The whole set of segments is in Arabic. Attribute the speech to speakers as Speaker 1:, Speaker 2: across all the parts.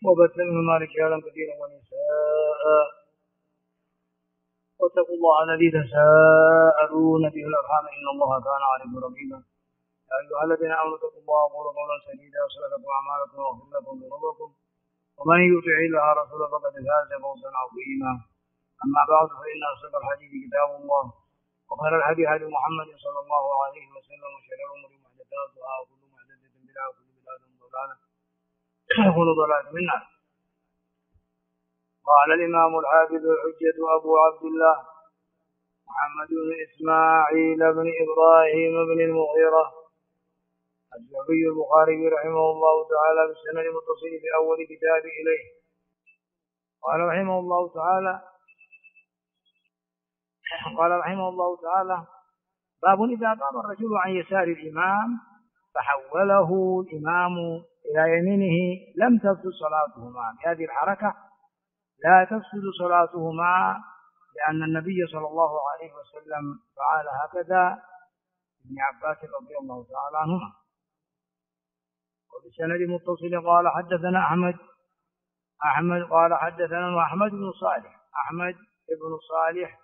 Speaker 1: وبث منهما رجالا كثيرا ونساء واتقوا الله الذي تساءلون به الارحام ان الله كان عليكم رقيبا. يا ايها الذين امنوا اتقوا الله وقولوا قولا سديدا يصلح لكم اعمالكم ويغفر لكم ذنوبكم ومن يطع الله ورسوله فقد فاز فوزا عظيما. اما بعد فان اصدق الحديث كتاب الله وخير الهدي هدي محمد صلى الله عليه وسلم وشر الامور محدثاتها وكل محدثه بدعه وكل بدعه ضلاله وكل ضلاله من النار. قال الإمام الحافظ الحجة أبو عبد الله محمد بن إسماعيل بن إبراهيم بن المغيرة الجعفي البخاري رحمه الله تعالى بالسند المتصل في أول كتاب إليه. قال رحمه الله تعالى باب إذا قام الرجل عن يسار الإمام فحوله الإمام إلى يمينه لم تفسد صلاتهما. بهذه الحركة لا تفسد صلاتهما لأن النبي صلى الله عليه وسلم فعل هكذا ابن عباس رضي الله تعالى عنهما. وبسند متصل قال حدثنا أحمد قال حدثنا أحمد بن صالح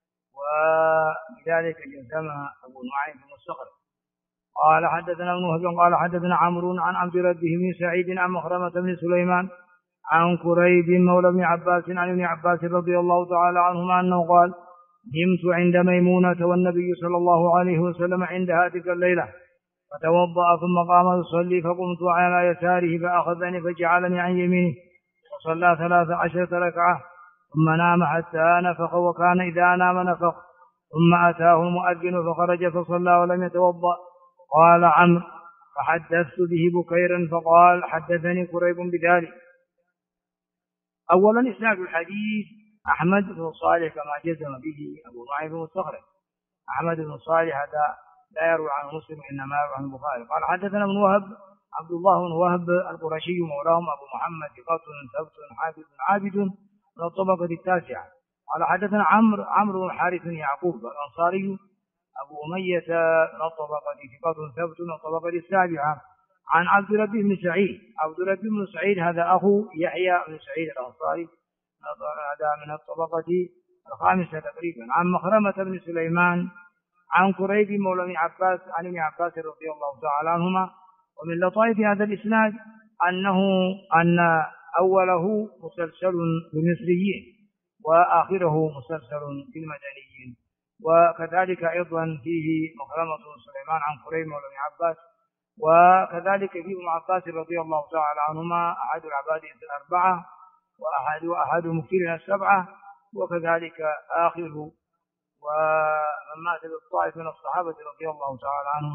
Speaker 1: وبذلك جزمها أبو نعيم بن الصخر قال حدثنا ابن وهب قال حدثنا عمرو عن عبد ربه بن سعيد عن مخرمة بن سليمان عن كريب مولى ابن عباس عن ابن عباس رضي الله تعالى عنهما أنه قال نمت عند ميمونة والنبي صلى الله عليه وسلم عندها تلك الليلة فتوضأ ثم قام يصلي فقمت على يساره فأخذني فجعلني عن يمينه وصلى 13 ركعة ثم نام حتى نفخ وكان إذا نام نفخ ثم أتاه المؤذن فخرج فصلى ولم يتوضأ. قال عمرو فحدثت به بكيرا فقال حدثني كريب بذلك. أولا إسناد الحديث أحمد بن صالح كما جزم به أبو نعيم بن الصخر. أحمد بن صالح هذا لا يروي عنه مسلم إنما يروي عن البخاري. قال حدثنا ابن وهب عبد الله بن وهب القرشي مولاهم أبو محمد ثقة ثبت حافظ عابد من الطبقة التاسعة. قال حدثنا عمرو بن الحارث بن يعقوب الأنصاري أبو أمية من الطبقة ثقة ثبت من الطبقة السابعة عن عبد ربه بن سعيد. عبد ربه بن سعيد هذا أخو يحيى بن سعيد الأنصاري هذا من الطبقة الخامسة تقريبا. عن مخرمة بن سليمان عن كريب مولى ابن عباس عن ابن عباس رضي الله تعالى عنهما. ومن لطائف هذا الإسناد أن أوله مسلسل بالمصريين وآخره مسلسل بالمدنيين. وكذلك أيضا فيه مخرمة بن سليمان عن كريب مولى ابن عباس وكذلك فيه ابن عباس رضي الله تعالى عنهما أحد العباد الأربعة وأحد المكثرين السبعة وكذلك آخره ومن مات بالطائف من الصحابة رضي الله تعالى عنهم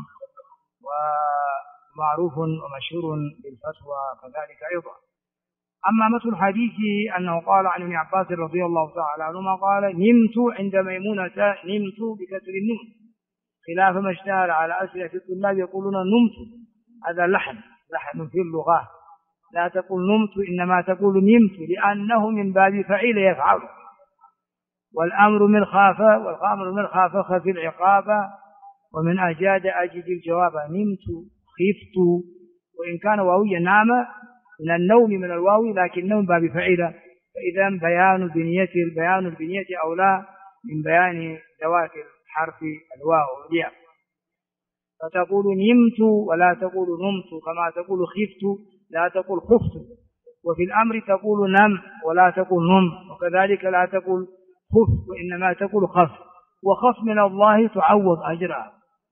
Speaker 1: ومعروف ومشهور بالفتوى كذلك أيضا. أما مثل الحديث أنه قال عن ابن عباس رضي الله تعالى عنهما قال نمت عند ميمونة نمت بكسر النون خلاف ما اشتهر على أسئلة الطلاب يقولون نمت. هذا لحن في اللغة. لا تقول نمت إنما تقول نمت لأنه من باب فعيل يفعل والأمر من خاف والأمر من خاف خف العقاب ومن أجاد أجد الجواب. نمت خفت وإن كان واويا نام من النوم من الواو لكن نوم باب فعيلة. فإذا بيان البنية أولى من بيان ذوات الحرف الواو والياء. فتقول نمت ولا تقول نمت كما تقول خفت لا تقول خفت. وفي الأمر تقول نم ولا تقول نم وكذلك لا تقول خف وإنما تقول خف. وخف من الله تعوض أجرها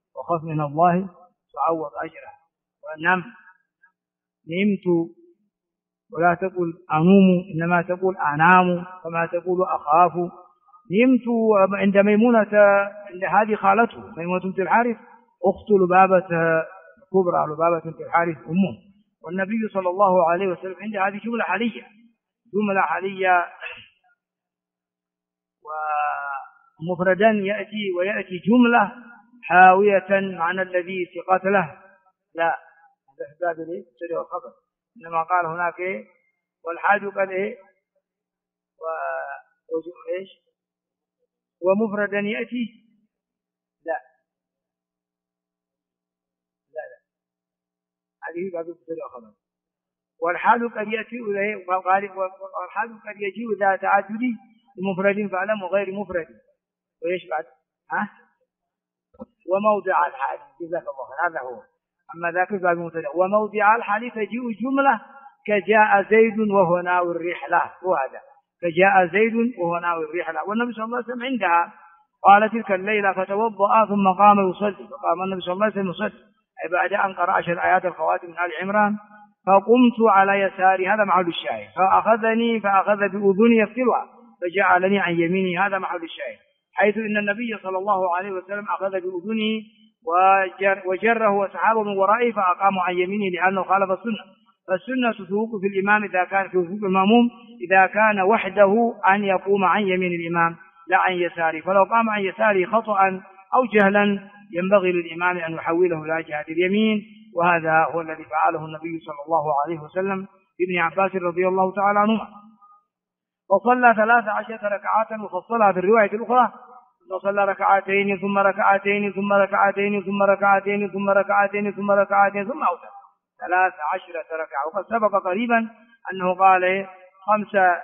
Speaker 1: ونم نمت ولا تقول أنوم إنما تقول أنام كما تقول أخاف. نمت عند ميمونة عند هذه خالته ميمونة بنت الحارث أخت لبابة كبرى لبابة بنت الحارث أمه. والنبي صلى الله عليه وسلم عند هذه جملة حالية ومفردا يأتي ويأتي جملة حاوية معنى الذي قتله لا هذا في باب السر والخبر. إنما قال هناك والحاج قد وإيش ومفردا يأتي لا هذه باب السر والخبر. والحال قد يأتي ذات تعدد بمفرد فعلم وغير مفرد. وإيش بعد؟ وموضع الحال، جزاك الله خير، هذا هو. أما ذاك بعد مبتدأ. وموضع الحال تجيء جملة كجاء زيد وهو ناوي الرحلة، وهذا كجاء زيد وهو ناوي الرحلة. والنبي صلى الله عليه وسلم عندها قال تلك الليلة فتوضأ ثم قام يصلي، فقام النبي صلى الله عليه وسلم يصلي بعد أن قرأ 10 آيات الخواتم من آل عمران. فقمت على يساري، هذا محل الشاهد، فأخذ بأذني يفتلها فجعلني عن يميني، هذا محل الشاهد، حيث إن النبي صلى الله عليه وسلم أخذ بأذنه وجره وسحابه من ورائه فأقاموا عن يمينه لأنه خالف السنة. فالسنة تسوق في الإمام إذا كان في وفوق المأموم إذا كان وحده أن يقوم عن يمين الإمام لا عن يساره، فلو قام عن يساره خطأ أو جهلا ينبغي للإمام أن يحوله إلى جهة اليمين، وهذا هو الذي فعله النبي صلى الله عليه وسلم ابن عباس رضي الله تعالى عنهما. وصلى 13 ركعة وفصلها في الرواية الأخرى، وصلى ركعتين ثم ركعتين ثم ركعتين ثم ركعتين ثم ركعتين ثم ركعتين ثم أوتر 13 ركعة. وقد سبق قريبا أنه قال 5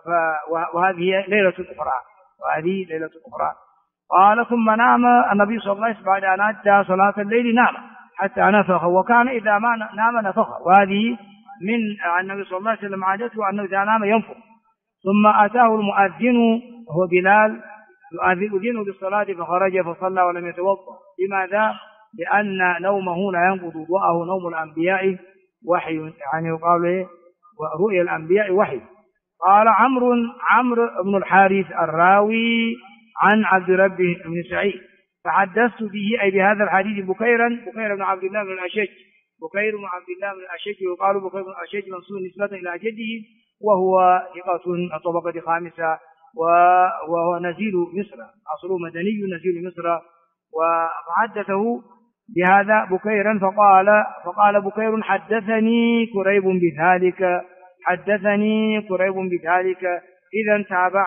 Speaker 1: وهذه ليلة أخرى. قال ثم نام النبي صلى الله عليه وسلم بعد أن أدى صلاة الليل، نام حتى نفخ، وكان إذا ما نام نفخ، وهذه من النبي صلى الله عليه وسلم عادته أنه إذا نام ينفخ. ثم أتاه المؤذن وهو بلال يؤذن بالصلاة فخرج فصلى ولم يتوضأ. لماذا؟ لأن نومه لا ينقض وضوءه، نوم الأنبياء وحي، يعني يقال رؤيا الأنبياء وحي. قال عمرو بن الحارث الراوي عن عبد ربه بن سعيد، فحدثت به أي بهذا الحديث بكير بن عبد الله بن الأشج، بكير بن عبد الله بن الأشج، ويقال بكير بن الأشج منسوب نسبة إلى جده، وهو ثقة طبقة خامسة، وهو نزيل مصر، أصله مدني نزيل مصر. وحدثه بهذا بكيرا فقال بكير حدثني كريب بذلك. إذا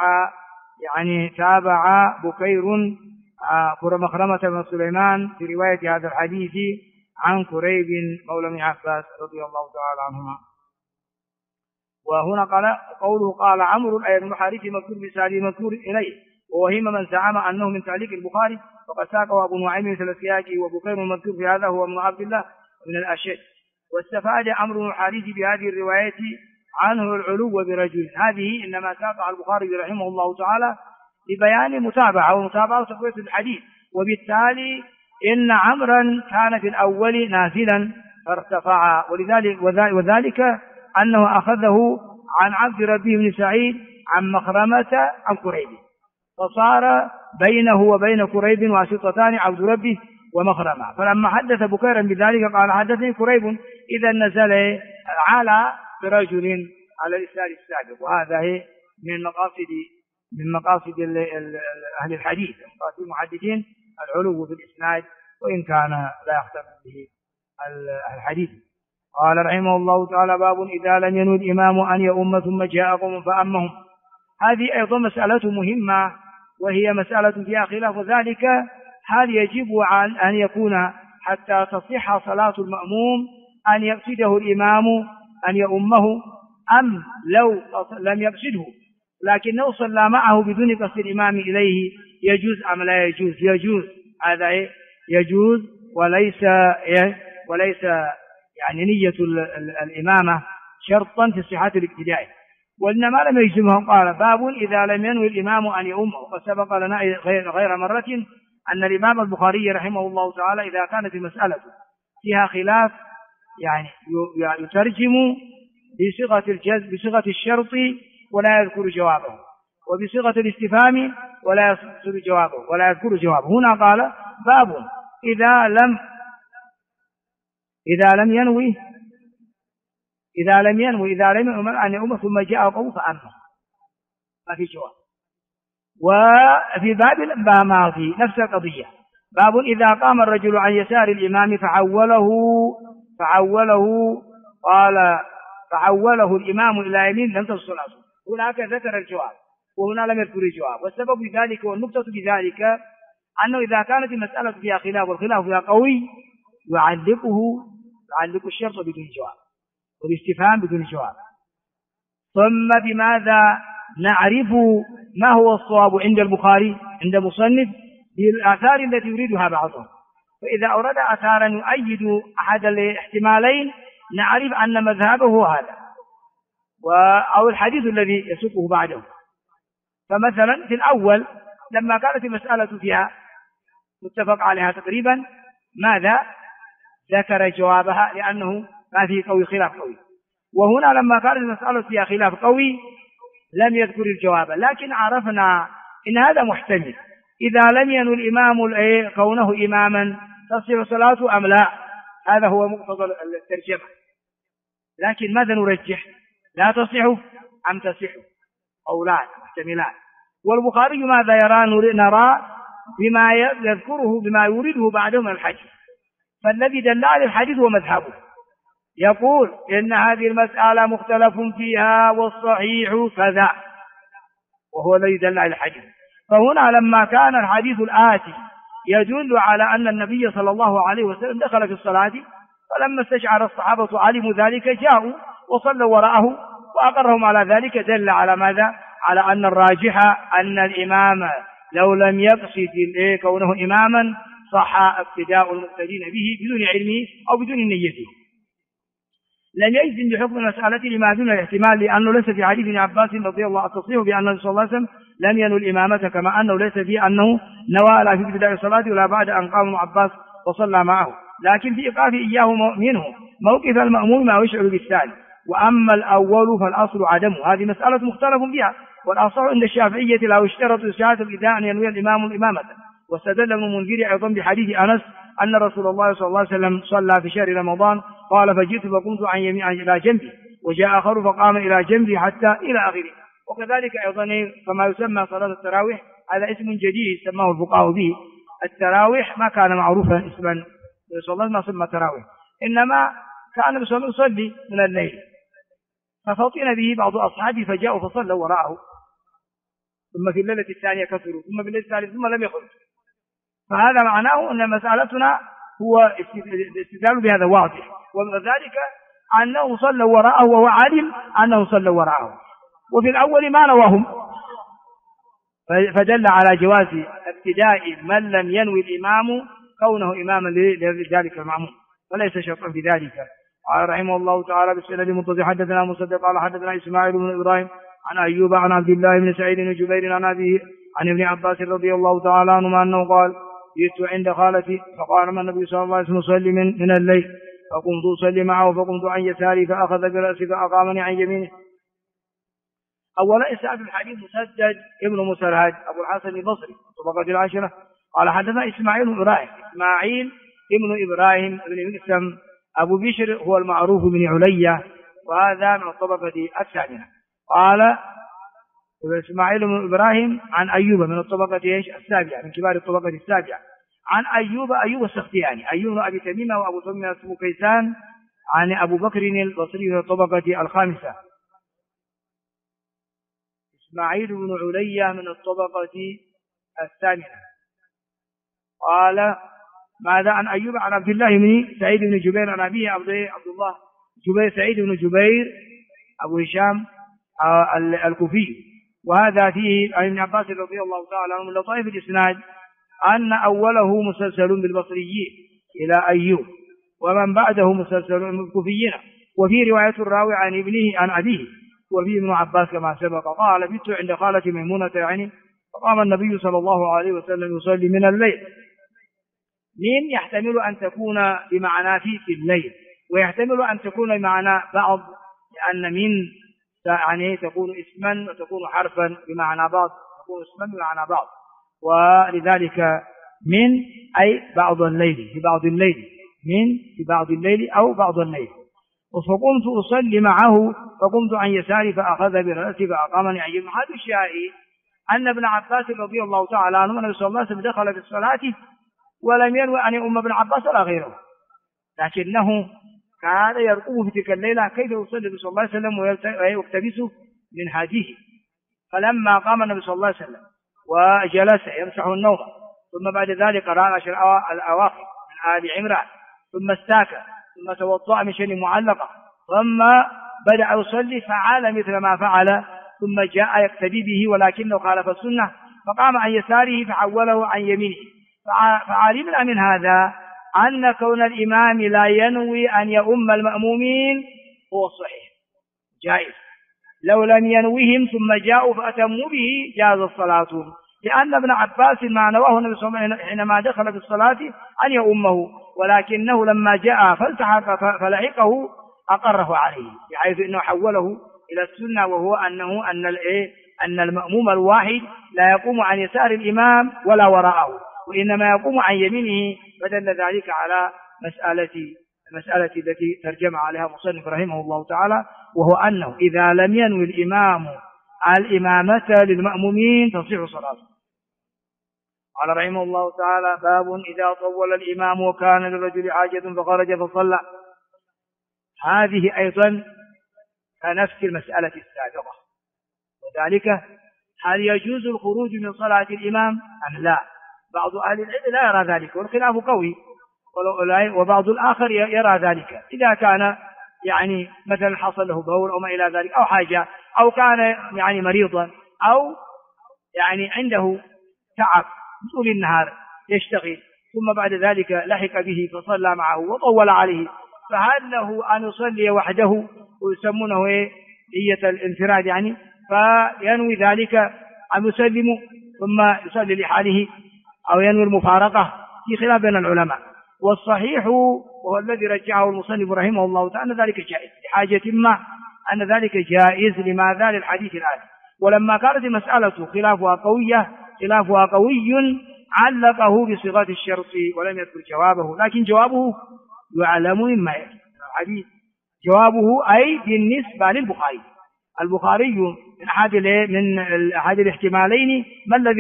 Speaker 1: تابع بكير مخرمة بن سليمان في رواية هذا الحديث عن كريب مولى ابن عباس رضي الله تعالى عنهما. وهنا قوله قال عمرو أي بن الحارث مذكور بسالي مذكور إليه، ووهم من زعم أنه من تعليق البخاري، فقد ساقه أبو نعيم مثل السياقي، وبكير المذكور في هذا هو ابن عبد الله من الأشج. واستفاد عمرو بن الحارث بهذه الرواية عنه العلو برجل، هذه إنما ساقها البخاري رحمه الله تعالى لبيان متابعة وتقوية الحديث، وبالتالي إن عمرا كان في الأول نازلا فارتفع، وذلك أنه أخذه عن عبد ربه بن سعيد عن مخرمة عن كريب، فصار بينه وبين كريب واسطتان عبد ربه ومخرمة. فلما حدث بكيرا بذلك قال حدثني كريب، إذا نزل على برجل على الإسناد السابق. وهذا من مقاصد أهل الحديث، مقاصد المحدثين العلو في الإسناد، وإن كان لا يختلف به الحديث. قال رحمه الله تعالى باب إذا لم ينوي الإمام أن يؤم ثم جاء قوم فأمهم. هذه أيضا مسألة مهمة، وهي مسألة فيها خلاف، ذلك هل يجب أن يكون حتى تصح صلاة المأموم أن يقصده الإمام أن يؤمه، أم لو لم يقصده لكنه صلى معه بدون قصد الإمام إليه يجوز أم لا يجوز؟ يجوز، هذا يجوز، وليس يعني نية الإمامة شرطا في صحة الاقتداء، وإنما لم يجزمهم. قال باب إذا لم ينوي الإمام أن يؤمه. وسبق لنا غير مرة أن الإمام البخاري رحمه الله تعالى إذا كانت المسألة فيها خلاف يعني يترجم بصيغة الشرط ولا يذكر جوابه، وبصيغة الاستفهام ولا يذكر جوابه. هنا قال باب إذا لم ينوي أن يؤم ثم جاء قوم فأمه، ما في جواب. وفي باب الماضي نفس القضية، باب إذا قام الرجل عن يسار الإمام فعوله الإمام إلى يمين لم تصل صلاته. هناك ذكر الجواب وهنا لم يذكر الجواب، والسبب بذلك والنقطة بذلك أنه إذا كانت المسألة فيها خلاف والخلاف فيها قوي يعلق الشرط بدون جواب، والاستفهام بدون جواب. ثم بماذا نعرف ما هو الصواب عند البخاري عند مصنف؟ بالآثار التي يريدها بعضهم. فإذا أورد آثارا يؤيد أحد الاحتمالين نعرف أن مذهبه هذا أو الحديث الذي يسوقه بعده. فمثلا في الأول لما كانت المسألة فيها متفق عليها تقريبا ماذا ذكر جوابها لأنه ما فيه قوي خلاف قوي، وهنا لما كانت المسألة فيها خلاف قوي لم يذكر الجواب، لكن عرفنا إن هذا محتمل إذا لم ينو الإمام كونه إماما تصح صلاته أم لا. هذا هو مقتضى الترجمة. لكن ماذا نرجح؟ لا تصح أم تصح؟ قولان محتملان. والبخاري ماذا يرى؟ نرى بما يذكره بما يورده بعده من الحديث. فالذي دل على الحديث هو مذهبه، يقول إن هذه المسألة مختلف فيها والصحيح كذا، وهو الذي دل على الحديث. فهنا لما كان الحديث الآتي يدل على أن النبي صلى الله عليه وسلم دخل في الصلاة، فلما استشعر الصحابة علموا ذلك جاءوا وصلوا وراءه وأقرهم على ذلك، دل على ماذا؟ على أن الراجح أن الإمام لو لم يقصد كونه إماما صح ابتداء المقتدين به بدون علمه أو بدون نيته. لم يجزم بحكم المسألة لما دون الاحتمال، لأنه ليس في حديث ابن عباس رضي الله عنه التصريح بأن النبي صلى الله عليه وسلم لم ينل الإمامة، كما أنه ليس فيه أنه نوى لا في ابتداء الصلاة ولا بعد أن قام ابن عباس وصلى معه، لكن في إيقاف إياه منه موقف المأموم ما يشعر بالثاني. وأما الأول فالأصل عدمه. هذه مسألة مختلف فيها، والأصح عند الشافعية لا يشترط شهادة الإذاعة أن ينوي الإمام الإمامة. واستدل ابن المنذر أيضا بحديث أنس أن رسول الله صلى الله عليه وسلم صلى في شهر رمضان قال فجئت فقمت عن يمين إلى جنبي، وجاء آخر فقام إلى جنبي حتى إلى آخره. وكذلك أيضا كما يسمى صلاة التراويح، هذا اسم جديد سماه الفقهاء به. التراويح ما كان معروفا اسما صلى الله عليه وسلم تراويح، إنما كان يصلي من الليل، ففطن به بعض أصحابه فجاءوا فصلوا وراءه، ثم في الليلة الثانية كثروا، ثم في الليلة الثالثة ثم لم يخرج. فهذا معناه أن مسألتنا هو الاستدلال بهذا واضح، وذلك أنه صلوا وراءه وهو علم أنه صلوا وراءه، وفي الأول ما نواهم، فدل على جواز ابتداء من لم ينوي الإمام كونه إماما لذلك المأموم، فليس شرطا في ذلك. قال رحمه الله تعالى بالسند المتصل حدثنا مسدد قال حدثنا إسماعيل بن إبراهيم عن أيوب عن عبد الله بن سعيد بن جبير عن أبيه عن ابن عباس رضي الله تعالى عنهما أنه قال جئت عند خالتي فقال النبي صلى الله عليه وسلم صلي من الليل، فقمت أصلي معه فقمت عن يساري فأخذ برأسي فأقامني عن يمينه. أولا إسناد الحديث مسدد ابن مسرهد أبو الحسن البصري طبقة العاشرة قال حدثنا إسماعيل بن إبراهيم، إسماعيل ابن إبراهيم بن مقسم أبو بشر هو المعروف بن علية، وهذا من الطبقة الثامنة. قال إسماعيل بن إبراهيم عن أيوب من الطبقة السابعة، من كبار الطبقة السابعة، عن أيوب السختياني، أيوب بن أبي تميمة وأبو تميمة اسمه كيسان، عن أبو بكر البصري من الطبقة الخامسة. إسماعيل بن علية من الطبقة الثامنة. قال ماذا؟ عن أيوب عن عبد الله بن سعيد بن جبير عن أبيه عبد الله جبير سعيد بن جبير أبو هشام الكوفي. وهذا فيه عن ابن عباس رضي الله تعالى عنه من لطائف الإسناد أن أوله مسلسل بالبصريين إلى أيوب، ومن بعده مسلسل بالكوفيين. وفي رواية الراوي عن ابنه عن أبيه، وفي ابن عباس كما سبق قال بت عند خالتي ميمونة يعني فقام النبي صلى الله عليه وسلم يصلي من الليل. من يحتمل أن تكون بمعنى في الليل، ويحتمل أن تكون بمعنى بعض، لأن من يعني تكون اسما وتكون حرفا بمعنى بعض، تكون اسما بمعنى بعض، ولذلك من أي بعض الليل، في بعض الليل، من في بعض الليل أو بعض الليل. فقمت أصلي معه فقمت عن يساري فأخذ برأسي فأقامني عن يمينه. هذا الشيء أن ابن عباس رضي الله تعالى عنه النبي صلى الله عليه وسلم دخل في الصلاة ولم ينوي أن يؤم ابن عباس ولا غيره، لكنه كان يرقب في تلك الليلة كيف يصلي صلى الله عليه وسلم ويقتبس من هذه. فلما قام النبي صلى الله عليه وسلم وجلس يمسح النوم، ثم بعد ذلك قرأ الأواخر من آل عمران، ثم استاك، ثم توضأ من شيء معلقة، ثم بدأ يصلي فعل مثل ما فعل، ثم جاء يقتدي به ولكنه خالف السنة فقام عن يساره فحوله عن يمينه. فعلمنا من هذا أن كون الإمام لا ينوي أن يؤم المأمومين هو الصحيح جائز، لو لم ينوهم ثم جاءوا فأتموا به جاز الصلاة، لأن ابن عباس ما نواه النبي صلى الله عليه وسلم حينما دخل في الصلاة أن يؤمه، ولكنه لما جاء فالتحق فلحقه أقره عليه، بحيث أنه حوله إلى السنة، وهو أن المأموم الواحد لا يقوم عن يسار الإمام ولا وراءه، وإنما يقوم عن يمينه، فدل ذلك على المسألة التي ترجم عليها مصنف رحمه الله تعالى، وهو أنه إذا لم ينوي الإمام الإمامة للمأمومين تصح صلاته. قال رحمه الله تعالى: باب إذا طول الإمام وكان للرجل حاجة فخرج فصلى. هذه أيضا كنفس المسألة السابقة، وذلك هل يجوز الخروج من صلاة الإمام أم لا؟ بعض أهل العلم لا يرى ذلك والخلاف قوي، وبعض الآخر يرى ذلك إذا كان يعني مثلا حصل له بول أو ما إلى ذلك أو حاجة، أو كان يعني مريضا، أو يعني عنده تعب طول النهار يشتغل، ثم بعد ذلك لحق به فصلى معه وطول عليه، فهل له أن يصلي وحده ويسمونه نية الانفراد يعني، فينوي ذلك أن يسلم ثم يصلي لحاله، أو ينوي المفارقة؟ في خلاف بين العلماء، والصحيح وهو الذي رجعه المصنف رحمه الله تعالى أن ذلك جائز لحاجة ما، أن ذلك جائز. لماذا؟ للحديث الآتي: ولما كانت المسألة خلافها قوي علقه بصيغة الشرط ولم يذكر جوابه، لكن جوابه يعلم مما يأتي الحديث، جوابه أي بالنسبة للبخاري. البخاري من أحد الاحتمالين ما الذي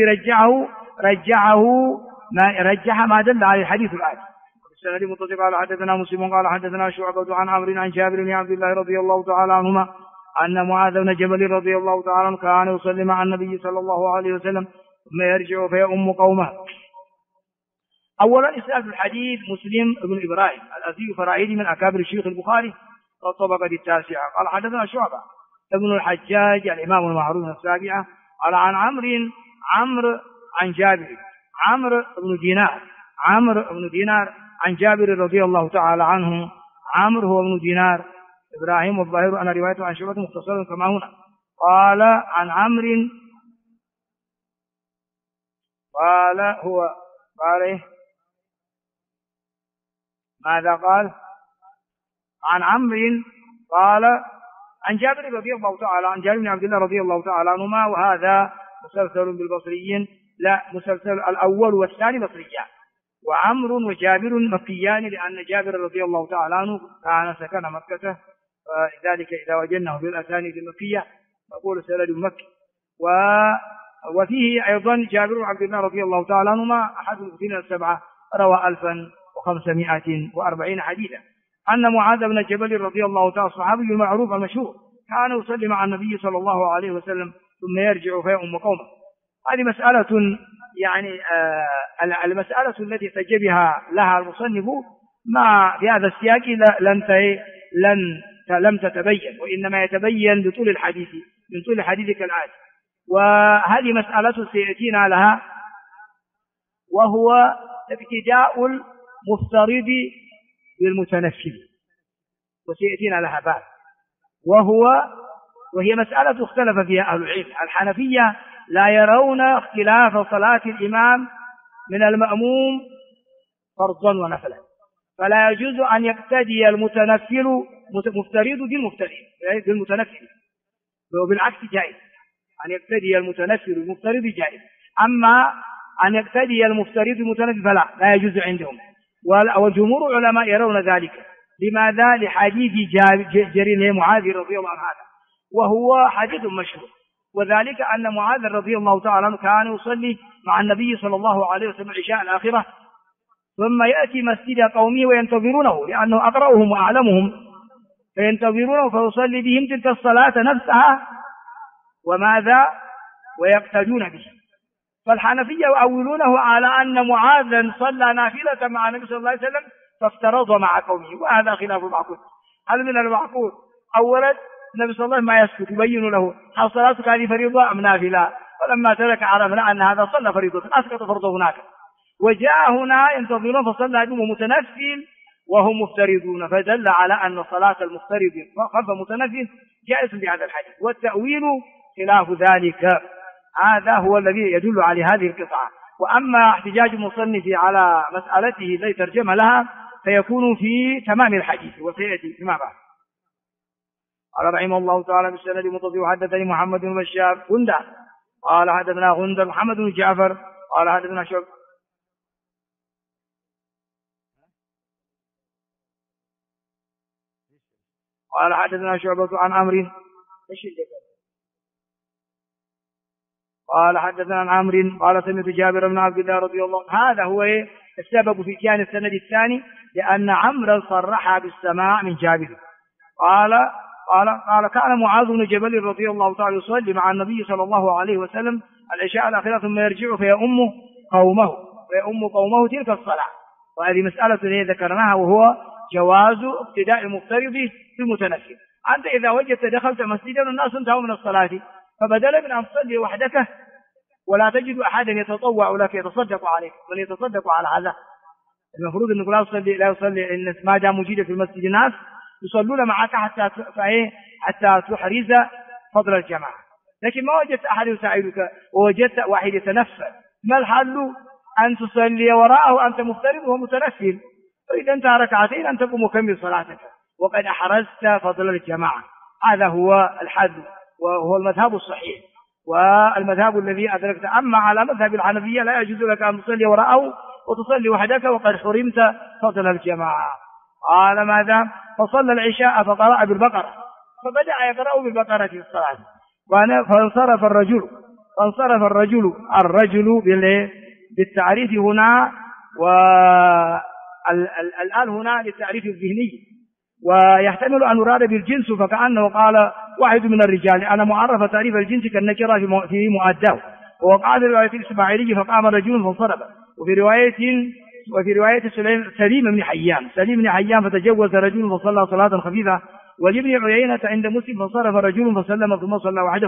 Speaker 1: رجح ما دل على الحديث الآتي. السند المتصل قال حدثنا مسلم قال حدثنا شعبة عن عمرو عن جابر بن عبد الله رضي الله تعالى عنهما أن معاذ بن جبل رضي الله تعالى عنه كان يصلي مع النبي صلى الله عليه وسلم ثم يرجع فيؤم قومه. أولا إسناد الحديث مسلم بن إبراهيم الأزدي فرائدي من أكابر الشيخ البخاري والطبقة التاسعة. قال حدثنا شعبة ابن الحجاج الإمام المعروف من السابعة قال عن عمرو عن جابر عمرو بن دينار عن جابر رضي الله تعالى عنه. عمرو هو ابن دينار إبراهيم، والظاهر أن روايته عن شعبة مختصرة كما هنا. قال عن عمرو قال ماذا قال؟ عن عمرو قال عن جابر رضي الله تعالى عن جابر بن عبد الله رضي الله تعالى عنهما، وهذا مسلسل بالبصريين، لا مسلسل الأول والثاني بصريان، وعمرو وجابر مكيان، لأن جابر رضي الله تعالى عنه كان سكن مكة، فلذلك إذا وجدناه بالأسانيد المكية نقول سند مكي. وفيه أيضا جابر بن عبد الله رضي الله تعالى عنهما أحد المسلمين السبعة، روى 1540 حديثا، أن معاذ بن جبل رضي الله تعالى الصحابي المعروف المشهور كان يصلي مع النبي صلى الله عليه وسلم ثم يرجع فيؤم قومه. هذه مسألة يعني المسألة التي تجبها لها المصنف ما في هذا السياق لم تتبين، وإنما يتبين بطول الحديث من طول الحديث كالآتي. وهذه مسألة سيأتينا لها، وهو ابتداء المفترض بالمتنفل، وسيأتينا لها بعد، وهي مسألة اختلف فيها أهل العلم. الحنفية لا يرون اختلاف صلاة الإمام من المأموم فرضا ونفلا، فلا يجوز أن يقتدي المتنفل مفترض بالمتنفل، وبالعكس جائز أن يقتدي المتنفل المفترض جائز، أما أن يقتدي المفترض المتنفل فلا يجوز عندهم. والجمهور العلماء يرون ذلك. لماذا؟ لحديث جرير معاذ رضي الله عنه هذا، وهو حديث مشهور، وذلك أن معاذ رضي الله تعالى عنه كان يصلي مع النبي صلى الله عليه وسلم عشاء الآخرة، ثم يأتي مسجد قومه وينتظرونه لأنه أقرأهم وأعلمهم، فينتظرونه فيصلي بهم تلك الصلاة نفسها وماذا ويقتدون به. فالحنفية يؤولونه على أن معاذا صلى نافلة مع النبي صلى الله عليه وسلم فافترض مع قومه، وهذا خلاف معقول. هل من المعقول؟ أولا النبي صلى الله عليه وسلم ما يسكت يبين له هل صلاتك هذه فريضة أم نافلة؟ فلما ترك عرفنا أن هذا صلى فريضة أسقط فرضه هناك، وجاء هنا ينتظرون فصلى بهم متنفل وهم مفترضون، فدل على أن صلاة المفترض خلف متنفل جائز بهذا الحديث، والتأويل خلاف ذلك. هذا هو الذي يدل على هذه القطعة. وأما احتجاج المصنف على مسألته التي ترجم لها فيكون في تمام الحديث وسيأتي فيما بعد. قال رحمه الله تعالى بالسند المتصل حدثني محمد بن بشار غندر قال حدثنا غندر محمد بن جعفر قال حدثنا شعبة قال حدثنا شعبة عن عمرو قال حدثنا عن عمرو قال سمعت جابر بن عبد الله رضي الله عنه. هذا هو السبب في كان السند الثاني، لأن عمرو صرح بالسماع من جابر. قال كان معاذ بن جبل رضي الله تعالى يصلي مع النبي صلى الله عليه وسلم العشاء الأخيرة ثم يرجع فيؤم قومه تلك الصلاة. وهذه مسألة ذكرناها، وهو جواز ابتداء المفترض بالمتنفل. أنت إذا وجدت دخلت مسجدا والناس انتهوا من الصلاة، فبدل من أن تصلي وحدك ولا تجد أحدا يتطوع لك يتصدق عليك، من يتصدق على هذا؟ المفروض أنك لا يصلي إن ما دام موجودة في المسجد الناس يصلون معك حتى تحرز فضل الجماعة. لكن ما وجدت أحد يساعدك ووجدت واحد يتنفل، ما الحل؟ أن تصلي وراءه أنت مفترض وهو متنفل، فإذا انتهى ركعتين أن تقوم مكمل صلاتك وقد أحرزت فضل الجماعة. هذا هو الحل وهو المذهب الصحيح والمذهب الذي أدركت. أما على مذهب الحنفية لا يجوز لك أن تصلي وراءه وتصلي وحدك وقد حرمت فضل الجماعة. قال ماذا؟ فصلى العشاء فقرأ بالبقرة، فبدأ يقرأ بالبقرة في الصلاة. فانصرف الرجل بالتعريف هنا، والآن هنا للتعريف الذهني، ويحتمل أن يراد بالجنس، فكأنه قال واحد من الرجال أنا معرف تعريف الجنس كالنكرة في مؤداه. ووقع في رواية الإسماعيلي فقام رجل فانصرف. وفي رواية سليم بن حيان فتجوز رجل فصلى صلاة خفيفة. ولابن عيينة عند مسلم فانصرف رجل فسلم ثم صلى وحده.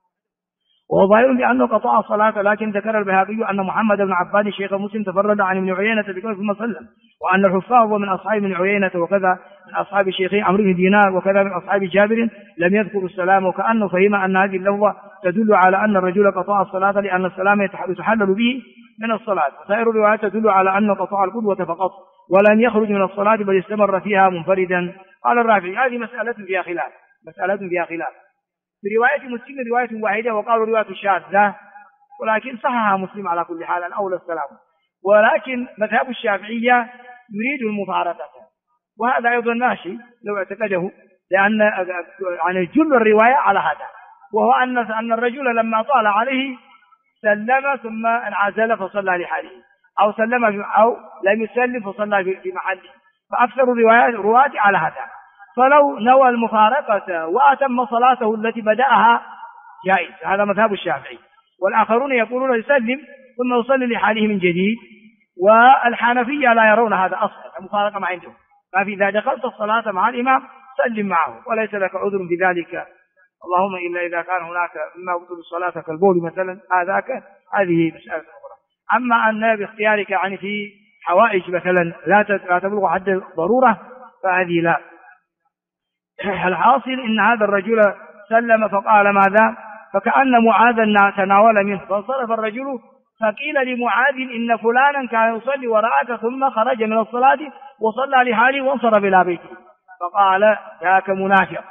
Speaker 1: وظاهر بأنه قطع الصلاة، لكن ذكر البيهقي أن محمد بن عباد شيخ مسلم تفرد عن ابن عيينة بقوله ثم سلم، وأن الحفاظ من أصحاب ابن عيينة وكذا من أصحاب الشيخ عمرو بن دينار وكذا من أصحاب جابر لم يذكروا السلام، وكأنه فهم أن هذه اللفظة تدل على أن الرجل قطع الصلاة لأن السلام يتحلل به من الصلاة. وسائر الروايات تدل على أنه قطع القدوة فقط ولم يخرج من الصلاة بل استمر فيها منفردا. قال الرافعي هذه مسألة فيها خلاف. في رواية مسلم رواية واحدة وقالوا رواية شاذة، ولكن صحها مسلم على كل حال الأولى السلام. ولكن مذهب الشافعية يريد المفارقة، وهذا أيضا ماشي لو اعتقده، لأن يعني جل الرواية على هذا، وهو أن الرجل لما طال عليه سلم ثم انعزل فصلى لحاله، أو سلم أو لم يسلم فصلى في محله، فأكثر الروايات على هذا. فلو نوى المفارقة وأتم صلاته التي بدأها جائز، هذا مذهب الشافعي. والآخرون يقولون يسلم ثم يصلي لحاله من جديد. والحنفية لا يرون هذا أصلا، المفارقة ما عندهم، ففي إذا دخلت الصلاة مع الإمام سلم معه وليس لك عذر بذلك، اللهم إلا إذا كان هناك مما يبطل الصلاة كالبول مثلا، هذه مسألة أخرى. أما أن باختيارك يعني في حوائج مثلا لا تبلغ حد الضرورة فهذه لا. الحاصل إن هذا الرجل سلم فقال ماذا؟ فكأن معاذا تناول منه، فانصرف الرجل فقيل لمعاذ إن فلانا كان يصلي وراءك ثم خرج من الصلاة وصلى لحاله وانصرف إلى بيته، فقال ذاك منافق.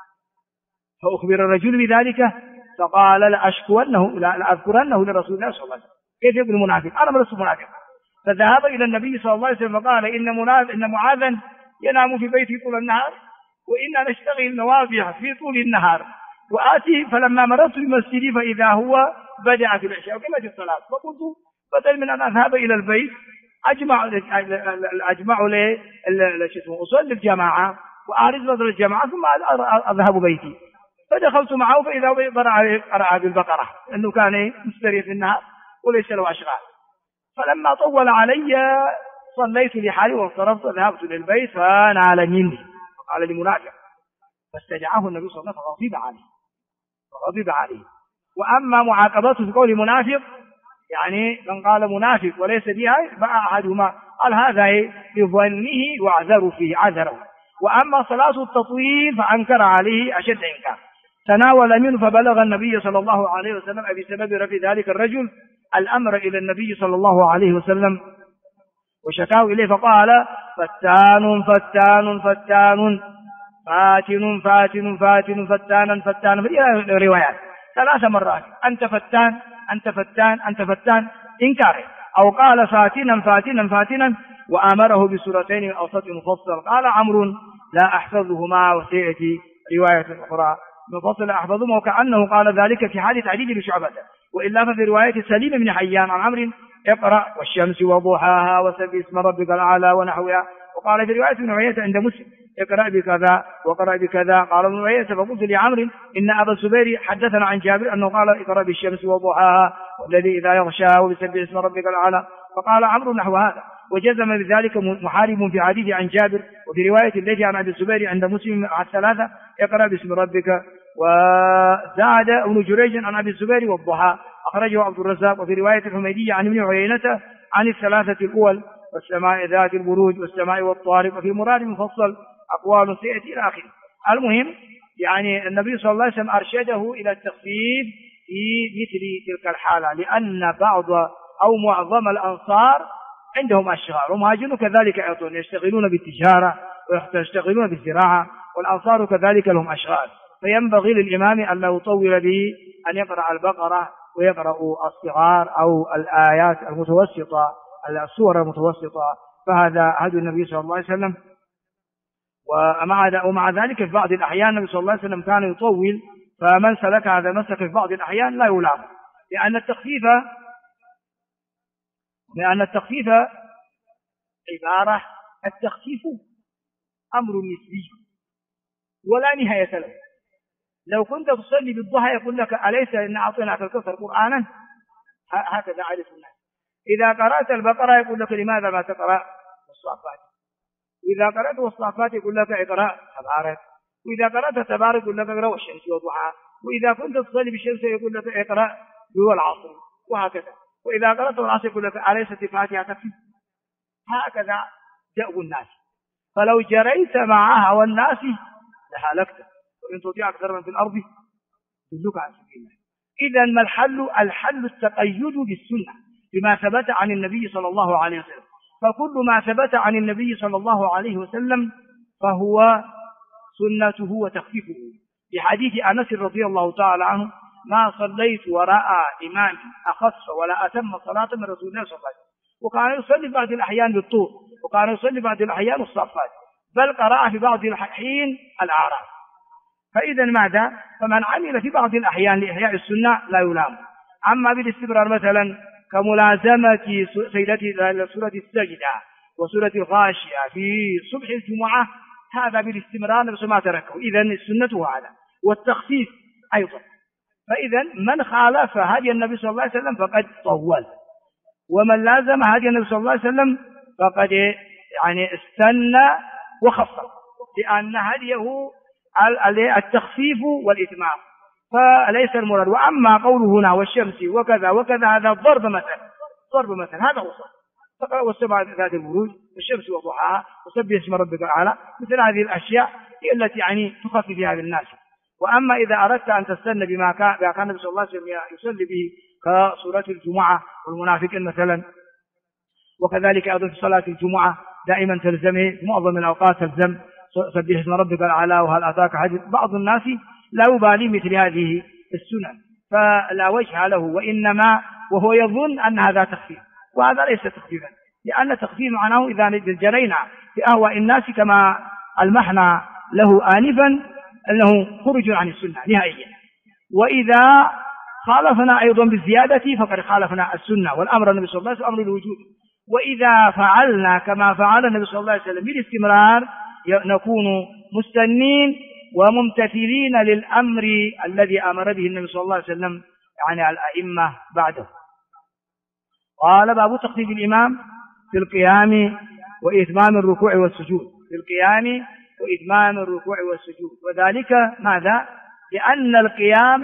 Speaker 1: فأخبر الرجل بذلك فقال لأذكرنه لرسول الله صلى الله عليه وسلم. كيف يقول منافق؟ أنا لست منافق. فذهب إلى النبي صلى الله عليه وسلم فقال إن معاذا ينام في بيته طول النهار وإنا نشتغل النوافع في طول النهار، وآتي فلما مررت بمسجدي فإذا هو بدأ في العشاء وكما في الصلاة، فقلت بدل من أن أذهب إلى البيت أجمع أصلي الجماعة وأعرض بدل الجماعة ثم أذهب بيتي. فدخلت معه فإذا هو قرأ بالبقرة أنه كان مستريح في النهار وليس له أشغال. فلما طول علي صليت لحالي وانصرفت ذهبت للبيت فنال مني قال لمنافق، فاستدعاه النبي صلى الله عليه وسلم فغضب عليه. وأما معاقبته في قول منافق، يعني من قال منافق وليس بها فأحدهما قال هذا بظنه واعذروا فيه عذره. وأما صلاة التطويل فأنكر عليه أشد إنكار، تناول منه فبلغ النبي صلى الله عليه وسلم بسبب رفع ذلك الرجل الأمر إلى النبي صلى الله عليه وسلم وشكاه إليه فقال فتان فتان فتان فاتن فاتن فاتن فتانا فتانا، في روايات 3 مرات أنت فتان أنت فتان أنت فتان إنكاره، أو قال فاتنا فاتنا فاتنا وآمره بسورتين من أوسط مفصل. قال عمرو لا أحفظهما، وسيأتي رواية أخرى مفصل أحفظهما، وكأنه قال ذلك في حال تعديل بشعبة، وإلا ففي رواية سليم بن حيان عن عمرو اقرأ والشمس وضحاها وسبح اسم ربك الأعلى ونحوها. وقال في رواية ابن عيينة عند مسلم اقرأ بكذا وقرأ بكذا. قال ابن عيينة فقلت لعمرو إن أبا الزبير حدثنا عن جابر أنه قال اقرأ بالشمس وضحاها والذي إذا يغشاها وبسبح اسم ربك الأعلى، فقال عمرو نحو هذا، وجزم بذلك محارب في حديث عن جابر. وفي رواية التي عن أبي الزبير عند مسلم على 3 اقرأ باسم ربك. وزاد ابن جريج عن أبي الزبير والضحى أخرجه عبد الرزاق. وفي رواية الحميدية عن ابن عيينة عن 3 الأول والسماء ذات البروج والسماء والطارق. وفي مراد مفصل أقوال سيأتي إلى آخره. المهم يعني النبي صلى الله عليه وسلم أرشده إلى التخفيف في مثل تلك الحالة، لأن بعض أو معظم الأنصار عندهم أشغال، ومهاجرون كذلك أيضا يشتغلون بالتجارة ويشتغلون بالزراعة، والأنصار كذلك لهم أشغال، فينبغي للإمام أن لا يطول به، أن يقرأ البقرة ويقرأ الصغار أو الآيات المتوسطة السور المتوسطة، فهذا هدي النبي صلى الله عليه وسلم. ومع ذلك في بعض الأحيان النبي صلى الله عليه وسلم كان يطول، فمن سلك هذا مسك في بعض الأحيان لا يلام، لأن التخفيف عبارة، التخفيف أمر نسبي ولا نهاية له. لو كنت تصلي بالضحى يقول لك أليس إن أعطيناك الكوثر قرآنا، هكذا عرف الناس. إذا قرأت البقرة يقول لك لماذا ما تقرأ الصافات، وإذا قرأت الصافات يقول لك اقرأ تبارك، وإذا قرأت تبارك يقول لك اقرأ والشمس والضحى، وإذا كنت تصلي بالشمس يقول لك اقرأ هو العصر، وهكذا. وإذا قرأت العصر يقول لك أليست الفاتحة تكفي. هكذا دأب الناس، فلو جريت مع هوى الناس لهلكت، وإن تطيع أكثر من في الأرض يضلوك عن سبيل الله. إذا ما الحل التقيد بالسنة بما ثبت عن النبي صلى الله عليه وسلم، فكل ما ثبت عن النبي صلى الله عليه وسلم فهو سنته وتخفيفه. في حديث أنس رضي الله تعالى عنه ما صليت وراء إمام أخص ولا أتم صلاة من رسول الله صلى الله عليه وسلم، وكان يصلي بعض الأحيان بالطور، وكان يصلي بعض الأحيان الصفات، بل قرأ في بعض الحين الأعراف. فإذا ماذا؟ فمن عمل في بعض الأحيان لإحياء السنة لا يلام. أما بالاستمرار مثلا كملازمة سيدتي سورة السجدة وسورة الغاشية في صبح الجمعة، هذا بالاستمرار نفس ما تركه، إذن السنة هذا، والتخفيف أيضا. فإذا من خالف هدي النبي صلى الله عليه وسلم فقد طول، ومن لازم هدي النبي صلى الله عليه وسلم فقد يعني استنى وخفف، لأن هديه التخفيف والإتمام، فليس المراد. وأما قوله هنا والشمس وكذا وكذا هذا ضرب مثل، هذا هو صح. والسماء ذات البروج والشمس وضحاها وسبح اسم ربك الأعلى، مثل هذه الأشياء هي التي يعني تخفف بها بالناس. وأما إذا أردت أن تستنى بما كان النبي صلى الله عليه وسلم يصلي به كسورة الجمعة والمنافقين مثلا، وكذلك أيضا في صلاة الجمعة دائما تلزمه في معظم الأوقات تلزم سبح اسم ربك الأعلى وهل أتاك حديث. بعض الناس لا يبالي مثل هذه السنن فلا وجه له، وإنما وهو يظن أن هذا تخفيف، وهذا ليس تخفيفا، لأن التخفيف معناه إذا جرينا في أهواء الناس كما المحنى له آنفا أنه خرج عن السنة نهائيا. وإذا خالفنا أيضا بالزيادة فقد خالفنا السنة، والأمر النبي صلى الله عليه وسلم أمر الوجود. وإذا فعلنا كما فعل النبي صلى الله عليه وسلم بالاستمرار نكون مستنين وممتثلين للأمر الذي أمر به النبي صلى الله عليه وسلم يعني الأئمة بعده. قال باب تخفيف الإمام في القيام وإتمام الركوع والسجود. في القيام وإتمام الركوع والسجود. وذلك ماذا؟ لأن القيام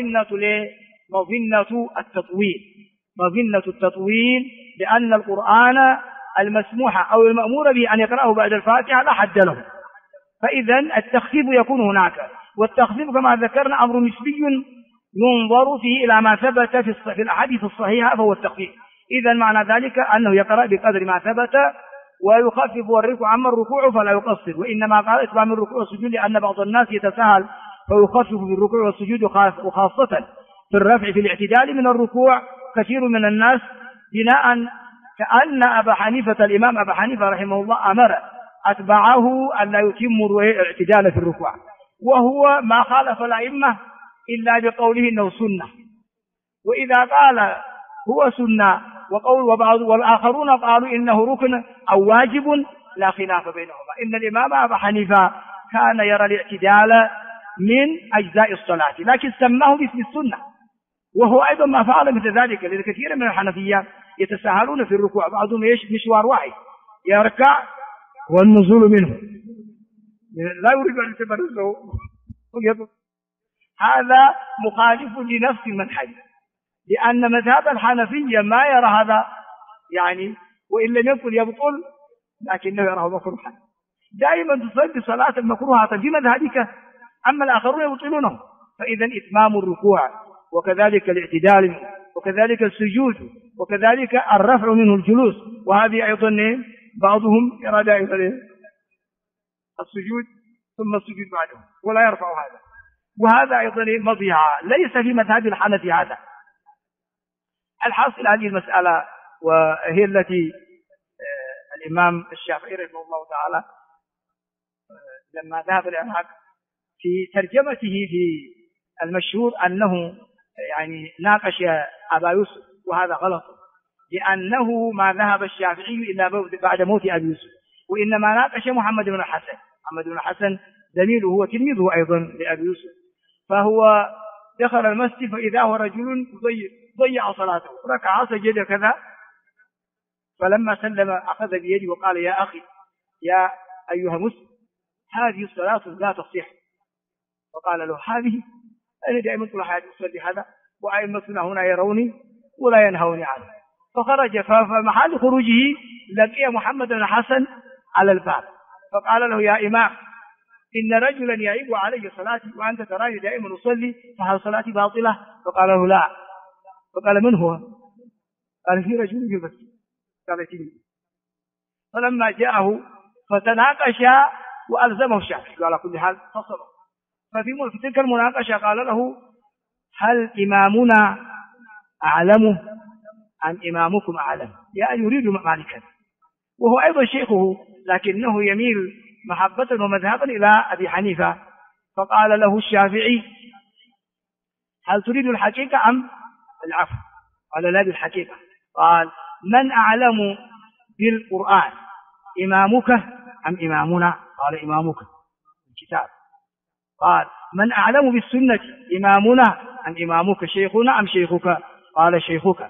Speaker 1: مظنة التطويل، مظنة التطويل، لأن القرآن المسموح أو المأمور به أن يقرأه بعد الفاتحة لا حد له، فإذا التخفيف يكون هناك. والتخفيف كما ذكرنا أمر نسبي ينظر فيه إلى ما ثبت في الأحاديث الصحيحة فهو التخفيف. إذا معنى ذلك أنه يقرأ بقدر ما ثبت ويخفف والركوع عما الركوع فلا يقصر. وإنما قال إتمام الركوع والسجود لأن بعض الناس يتساهل فيخفف في الركوع والسجود، وخاصة في الرفع في الاعتدال من الركوع كثير من الناس بناء كأن أبا حنيفة الإمام أبا حنيفة رحمه الله أمر أتبعه أن لا يتموا الاعتدال في الركوع، وهو ما خالف الأئمة إلا بقوله إنه سنة. وإذا قال هو سنة والآخرون قالوا إنه ركن أو واجب لا خلاف بينهما. إن الإمام أبا حنيفة كان يرى الاعتدال من أجزاء الصلاة، لكن سماه باسم السنة، وهو أيضا ما فعل مثل ذلك، لأن كثير من الحنفية يتساهلون في الركوع، بعضهم مشوار واحد يركع والنزول منه لا يريد أن يتبرزه، هذا مخالف لنفس المنهج، لأن مذهب الحنفية ما يرى هذا، يعني وإن لم يكن يبطل لكنه يراه مكروها. دائما تصلي صلاة مكروهة في مذهبك، أما الآخرون يبطلونه. فإذا إتمام الركوع وكذلك الاعتدال وكذلك السجود وكذلك الرفع منه الجلوس، وهذه أيضا بعضهم يرى دائما السجود ثم السجود بعده ولا يرفع هذا، وهذا أيضا مضيعة ليس في مذهب الحنفي هذا. الحاصل هذه المسألة وهي التي الإمام الشافعي رحمه الله تعالى لما ذهب العراق في ترجمته في المشهور أنه يعني ناقش أبا يوسف، وهذا غلط، لأنه ما ذهب الشافعي إلا بعد موت أبي يوسف، وإنما ناقش محمد بن الحسن. محمد بن الحسن زميله وتلميذه أيضا لأبي يوسف، فهو دخل المسجد فإذا هو رجل ضيع صلاته، ركع سجد كذا، فلما سلم أخذ بيدي وقال يا أخي يا أيها مسلم هذه الصلاة لا تصح. فقال له هذه أنا دائما طول حياتي أصلي هذا وأئمتنا هنا يروني ولا ينهوني عنه. فخرج، فمحل خروجه لقي محمد بن الحسن على الباب فقال له يا إمام إن رجلا يعيب علي صلاتي وأنت تراني دائما أصلي فهل صلاتي باطلة؟ فقال له لا. فقال من هو؟ قال في رجل في المسجد. قال تلميذ. فلما جاءه فتناقشا وألزمه الشافعي على كل حال فصله. ففي تلك المناقشة قال له هل إمامنا أعلمه أم إمامكم أعلم؟ يعني يريد مالكا وهو أيضا شيخه، لكنه يميل محبة ومذهبا إلى أبي حنيفة. فقال له الشافعي هل تريد الحقيقة أم العفو؟ قال لا بالحقيقة. قال من أعلم بالقرآن إمامك أم إمامنا؟ قال إمامك الكتاب. قال من أعلم بالسنة إمامنا أم إمامك؟ شيخنا أم شيخك؟ قال شيخك.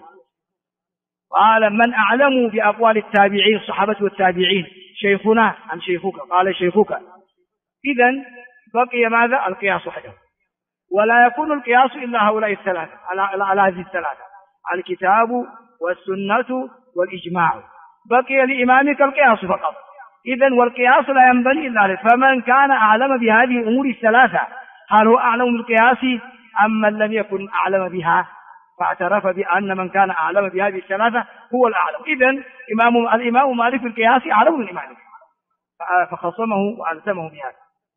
Speaker 1: قال من أعلم بأقوال التابعين الصحابة والتابعين شيخنا أم شيخك؟ قال شيخك. إذن بقي ماذا؟ القياس وحده، ولا يكون القياس إلا هؤلاء الثلاثة على هذه الثلاثة الكتاب والسنة والإجماع. بقي لإمامك القياس فقط. إذن والقياس لا ينبني إلا عليه. فمن كان أعلم بهذه الأمور الثلاثة هل هو أعلم بالقياس أم من لم يكن أعلم بها؟ فاعترف بأن من كان أعلم بهذه الثلاثة هو الأعلم. إذن الإمام مالك في القياس أعلم من إمامه فخصمه وألزمه بهذا.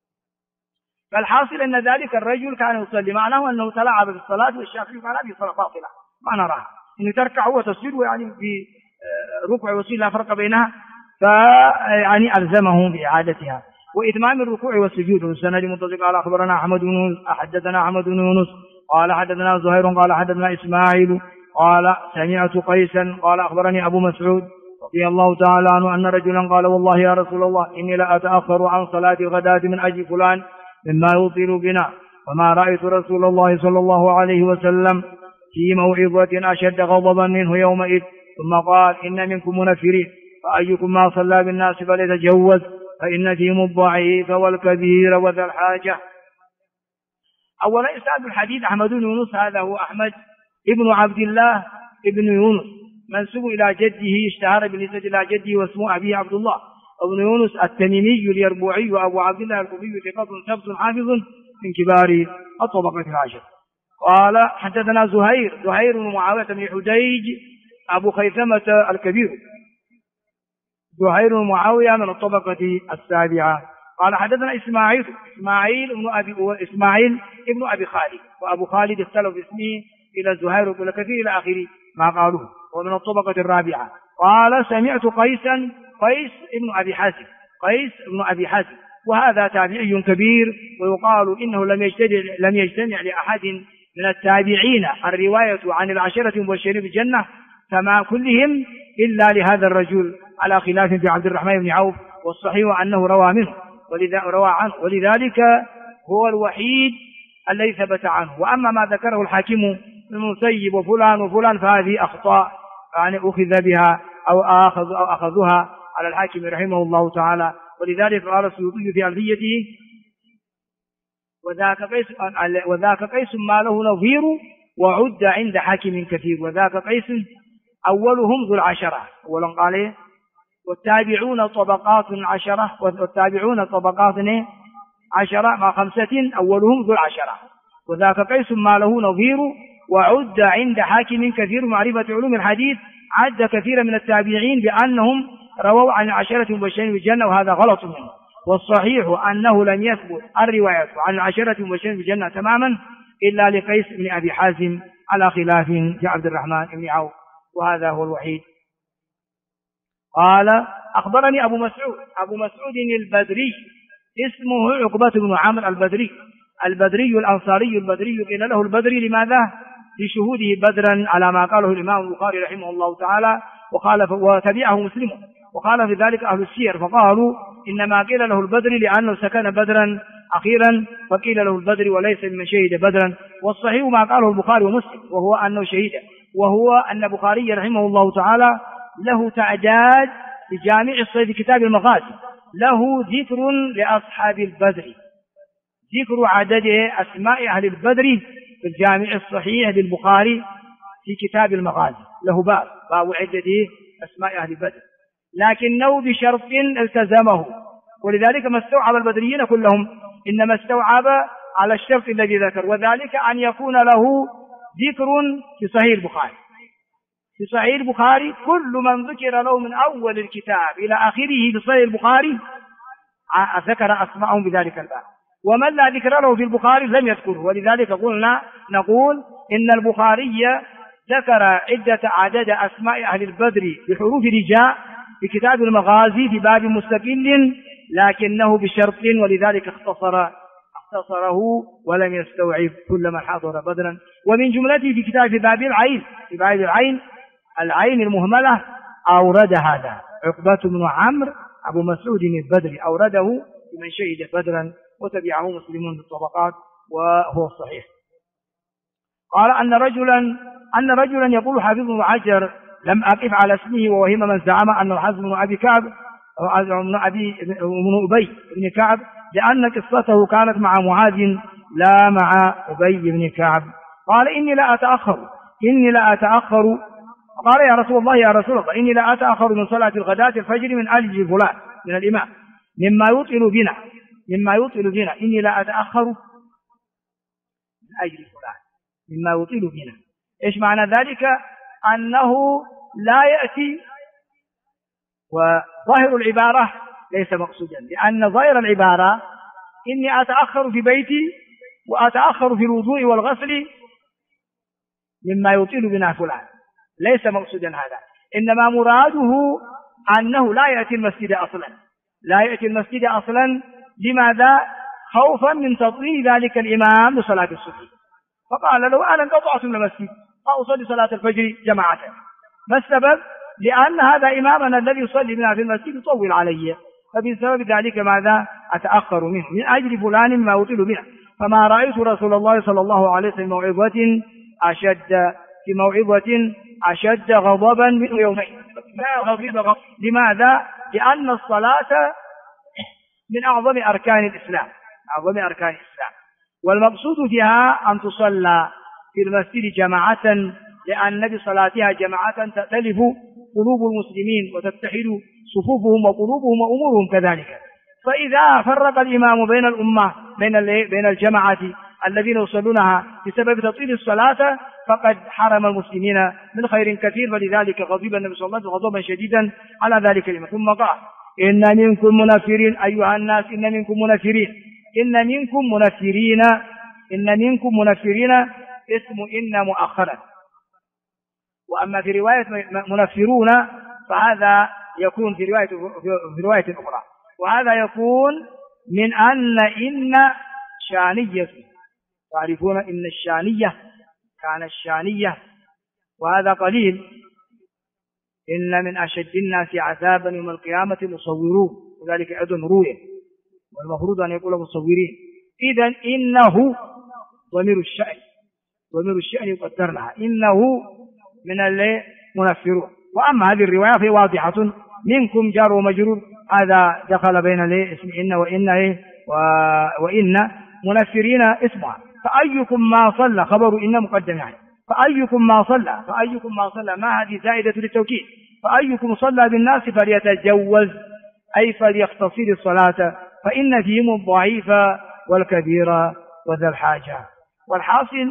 Speaker 1: فالحاصل أن ذلك الرجل كان يصلي، معناه أنه تلاعب بالصلاة، والشافعي قال هذه صلاة باطلة ما نراها، إن تركع وتسجد يعني في ركوع وسجود لا فرق بينها، فيعني ألزمه بإعادتها. وإتمام الركوع والسجود. والسند متصل قال أخبرنا أحمد بن يونس حدثنا أحمد بن يونس قال حدثنا زهير قال حدثنا إسماعيل قال سمعت قيسا قال أخبرني أبو مسعود رضي الله تعالى عنه أن رجلا قال والله يا رسول الله إني لا أتأخر عن صلاة الغداة من أجل فلان مما يطيل بنا، وما رأيت رسول الله صلى الله عليه وسلم في موعظة أشد غضبا منه يومئذ. ثم قال إن منكم منفرين فأيكم ما صلى بالناس فليتجوز فإن فيهم الضعيف والكبير وذا الحاجة. أولا إسناد الحديث أحمد بن يونس، هذا هو أحمد ابن عبد الله ابن يونس منسوب إلى جده، اشتهر بالنسبة إلى جده واسمه أبيه عبد الله ابن يونس التميمي اليربوعي أبو عبد الله الكوفي ثقة ثبت حافظ من كبار الطبقة العاشرة. قال حدثنا زهير بن معاوية بن حديج أبو خيثمة الكبير، زهير بن معاوية من الطبقة السابعة. قال حدثنا إسماعيل ابن أبي خالد، وأبو خالد اختلف اسمه إلى زهير بن كثير إلى آخره ما قالوه، ومن الطبقة الرابعة. قال سمعت قيس بن أبي حازم وهذا تابعي كبير، ويقال إنه لم يجتمع لأحد من التابعين الرواية عن العشرة المبشرين بالجنة كما كلهم إلا لهذا الرجل، على خلاف في عبد الرحمن بن عوف، والصحيح أنه روى عنه، ولذلك هو الوحيد الذي ثبت عنه. وأما ما ذكره الحاكم المسيب وفلان فهذه أخطاء يعني أخذ بها أو أخذها على الحاكم رحمه الله تعالى. ولذلك قال السيوطي في ألفيته وذاك قيس ما له نظير وعد عند حاكم كثير. وذاك قيس أولهم ذو العشرة، أولا قال والتابعون طبقات 10 والتابعون طبقات 10 مع 5 أولهم ذو العشرة. وذاك قيس ما له نظير وعد عند حاكم كثير. معرفة علوم الحديث عد كثير من التابعين بأنهم رووا عن العشرة المبشرين بالجنة، وهذا غلط منه. والصحيح أنه لم يثبت الرواية عن العشرة المبشرين بالجنة تماما إلا لقيس بن أبي حازم، على خلاف في عبد الرحمن بن عوف، وهذا هو الوحيد. قال أخبرني أبو مسعود البدري، اسمه عقبة بن عامر البدري الأنصاري البدري، قيل له البدري لماذا؟ لشهوده بدرا على ما قاله الإمام البخاري رحمه الله تعالى، وتبعه مسلم، وقال في ذلك أهل السير فقالوا إنما قيل له البدري لأنه سكن بدرا أخيرا، فقيل له البدري وليس من شهد بدرا. والصحيح ما قاله البخاري ومسلم وهو أنه شهيد، وهو أن البخاري رحمه الله تعالى له تعداد في جامع الصحيح في كتاب المغازي، له ذكر لأصحاب البدر، ذكر عدد أسماء أهل البدر في الجامع الصحيح للبخاري في كتاب المغازي، له باب عدد أسماء أهل البدر، لكنه بشرط التزمه، ولذلك ما استوعب البدريين كلهم، إنما استوعب على الشرط الذي ذكر، وذلك أن يكون له ذكر في صحيح البخاري. في صحيح البخاري كل من ذكر له من أول الكتاب إلى آخره في صحيح البخاري ذكر أسماءهم بذلك الباب، ومن لا ذكر له في البخاري لم يذكره. ولذلك نقول إن البخاري ذكر عدد أسماء أهل البدر بحروف رجاء في كتاب المغازي في باب مستقل، لكنه بشرط، ولذلك اختصره ولم يستوعب كل من حضر بدرا. ومن جملته في كتاب في باب العين المهملة أورد هذا عقبة بن عمرو أبو مسعود البدري، أورده بمن شهد بدرا، وتبعه مسلمون في الطبقات، وهو الصحيح. قال أن رجلا يقول حافظ بن حجر لم أقف على اسمه، ووهم من زعم أن الحزم بن أبي كعب بن أبي بن كعب، لأن قصته كانت مع معاذ لا مع أبي بن كعب. قال إني لا أتأخر قال يا رسول الله إني لا أتأخر من صلاة الغداة الفجر من أجل فلان من الإمام مما يطيل بنا إني لا أتأخر من أجل فلان مما يطيل بنا. إيش معنى ذلك؟ أنه لا يأتي، وظاهر العبارة ليس مقصودا، لأن ظاهر العبارة إني أتأخر في بيتي وأتأخر في الوضوء والغسل مما يطيل بنا فلان، ليس مقصودا هذا، إنما مراده أنه لا يأتي المسجد أصلا، لماذا؟ خوفا من تطويل ذلك الإمام لصلاة الصبح، فقال لو أنا انقطعت من المسجد أصلي صلاة الفجر جماعة. ما السبب؟ لأن هذا إمامنا الذي يصلي بنا في المسجد يطول علي، فبسبب ذلك ماذا؟ أتأخر منه من أجل فلان ما يطيل بنا. فما رأيت رسول الله صلى الله عليه وسلم موعظة أشد غضبا من يومين. لماذا؟ لأن الصلاة من أعظم أركان الإسلام، أعظم أركان الإسلام. والمقصود فيها أن تصلى في المسجد جماعة، لأن بصلاتها جماعة تأتلف قلوب المسلمين وتتحد صفوفهم وقلوبهم وأمورهم كذلك. فإذا فرق الإمام بين الأمة بين الجماعة الذين يصلونها بسبب تطويل الصلاة فقد حرم المسلمين من خير كثير، ولذلك غضب النبي صلى الله عليه وسلم غضبا شديدا على ذلك الإمام. ثم قال: إن منكم منفرين أيها الناس، إن منكم منفرين، إن منكم منفرين، إن منكم منفرين اسم إن مؤخرا. وأما في رواية منفرون فهذا يكون في رواية أخرى، وهذا يكون من أن شانية. تعرفون إن الشانية كان الشانية، وهذا قليل. إن من أشد الناس عذابا يوم القيامة المصورون، وذلك أيضا روية، والمفروض أن يقول مصورين. إذن إنه ضمير الشأن، ضمير الشأن يقدر لها إنه من المنفرون. وأما هذه الرواية فهي واضحة، منكم جار ومجرور، هذا دخل بين اسم إن وإن منفرين اسمها. فأيكم ما صلى، خبر إن مقدم يعني، فأيكم ما صلى ما هذه زائدة للتوكيد، فأيكم صلى بالناس فليتجوز أي فليختصر الصلاة، فإن فيهم الضعيف والكبير وذا الحاجة. والحاصل